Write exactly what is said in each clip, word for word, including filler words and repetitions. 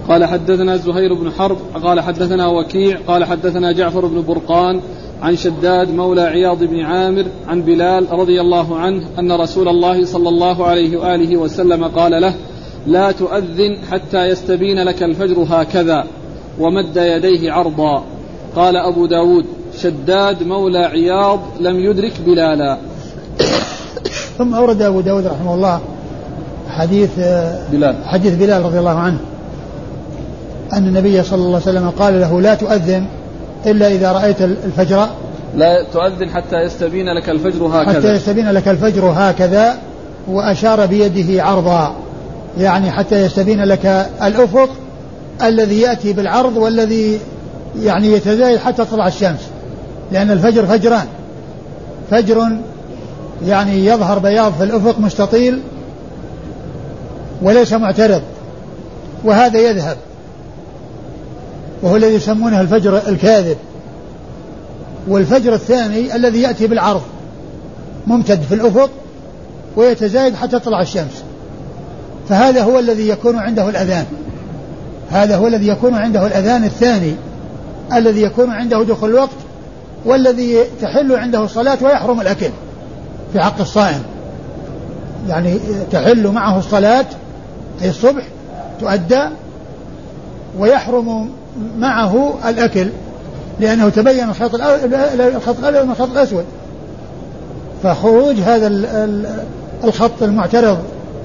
قال حدثنا زهير بن حرب قال حدثنا وكيع قال حدثنا جعفر بن برقان عن شداد مولى عياض بن عامر عن بلال رضي الله عنه أن رسول الله صلى الله عليه وآله وسلم قال له لا تؤذن حتى يستبين لك الفجر هكذا ومد يديه عرضا. قال أبو داود شداد مولى عياض لم يدرك بلالا. ثم أورد أبو داود رحمه الله حديث بلال, حديث بلال رضي الله عنه أن النبي صلى الله عليه وسلم قال له لا تؤذن إلا إذا رأيت الفجر لا تؤذن حتى يستبين لك الفجر هكذا حتى يستبين لك الفجر هكذا وأشار بيده عرضا يعني حتى يستبين لك الأفق الذي يأتي بالعرض والذي يعني يتزايد حتى تطلع الشمس لأن الفجر فجران فجر يعني يظهر بياض في الأفق مستطيل وليس معترض وهذا يذهب وهو الذي يسمونه الفجر الكاذب والفجر الثاني الذي يأتي بالعرض ممتد في الأفق ويتزايد حتى تطلع الشمس فهذا هو الذي يكون عنده الأذان هذا هو الذي يكون عنده الأذان الثاني الذي يكون عنده دخول الوقت والذي تحل عنده الصلاة ويحرم الأكل في حق الصائم يعني تحل معه الصلاة أي الصبح تؤدى ويحرم معه الأكل لأنه تبين الخط الأبيض من الخط الأسود فخروج هذا الخط المعترض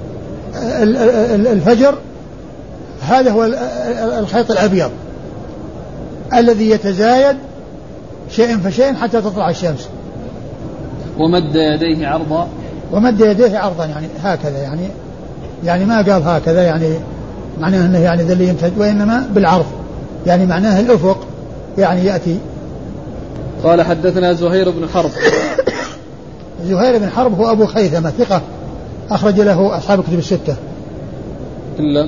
الفجر هذا هو الخيط الأبيض الذي يتزايد شيء فشيء حتى تطلع الشمس. ومد يديه عرضا ومد يديه عرضا يعني هكذا يعني يعني ما قال هكذا يعني معناه أنه يعني ذا اللي يمتد وإنما بالعرض يعني معناه الأفق يعني يأتي. قال حدثنا زهير بن حرب زهير بن حرب هو أبو خيثمة ثقة أخرج له أصحاب الكتب الستة إلا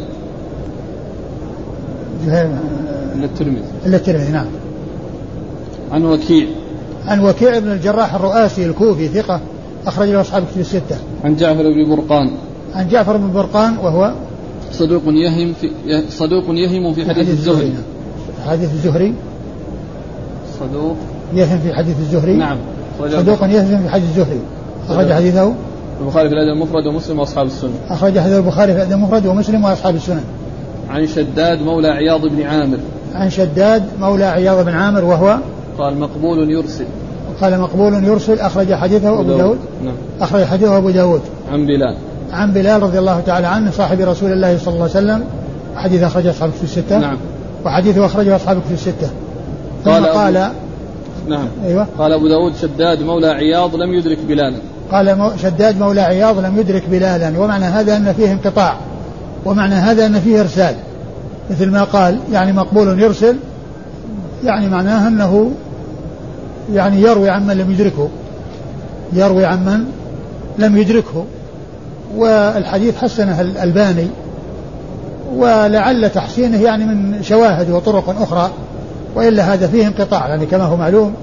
زهير إلا الترمذي إلا الترمذي نعم. عن وكيع عن وكيع بن الجراح الرؤاسي الكوفي ثقة أخرج له أصحاب الكتب الستة. عن جعفر بن برقان عن جعفر بن برقان وهو صدوق يهم في صدوق يهم في حديث الزهري حديث الزهري صدوق يهم في حديث الزهري نعم صدوق يهم في حديث الزهري أخرج حديثه البخاري في الأدب المفرد ومسلم وأصحاب السنن. أخرج حديث البخاري في الأدب المفرد ومسلم وأصحاب السنن. عن شداد مولى عياض بن عامر عن شداد مولى عياض بن عامر وهو قال مقبول يرسل قال مقبول يرسل أخرج حديثه أبو داود نعم. أخرج حديثه أبو داود. عن بلال عن بلال رضي الله تعالى عنه صاحب رسول الله صلى الله عليه وسلم حديث أخرجه أصحاب الكتب الستة نعم. وحديثه أخرجه أصحاب الكتب الستة. قال قال أبو... نعم أيوة. قال أبو داود شداد مولى عياض لم يدرك بلالا. قال مو... شداد مولى عياض لم يدرك بلالا ومعنى هذا أن فيه انقطاع ومعنى هذا أن فيه إرسال مثل ما قال يعني مقبول يرسل يعني معناه أنه يعني يروي عمن لم يدركه يروي عمن لم يدركه والحديث حسنه الألباني ولعل تحسينه يعني من شواهد وطرق أخرى وإلا هذا فيه انقطاع يعني كما هو معلوم.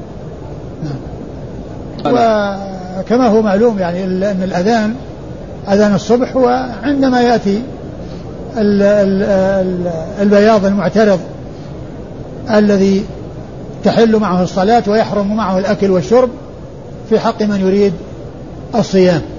وكما هو معلوم يعني أن الأذان أذان الصبح وعندما يأتي ال ال ال البياض المعترض الذي تحل معه الصلاة ويحرم معه الأكل والشرب في حق من يريد الصيام.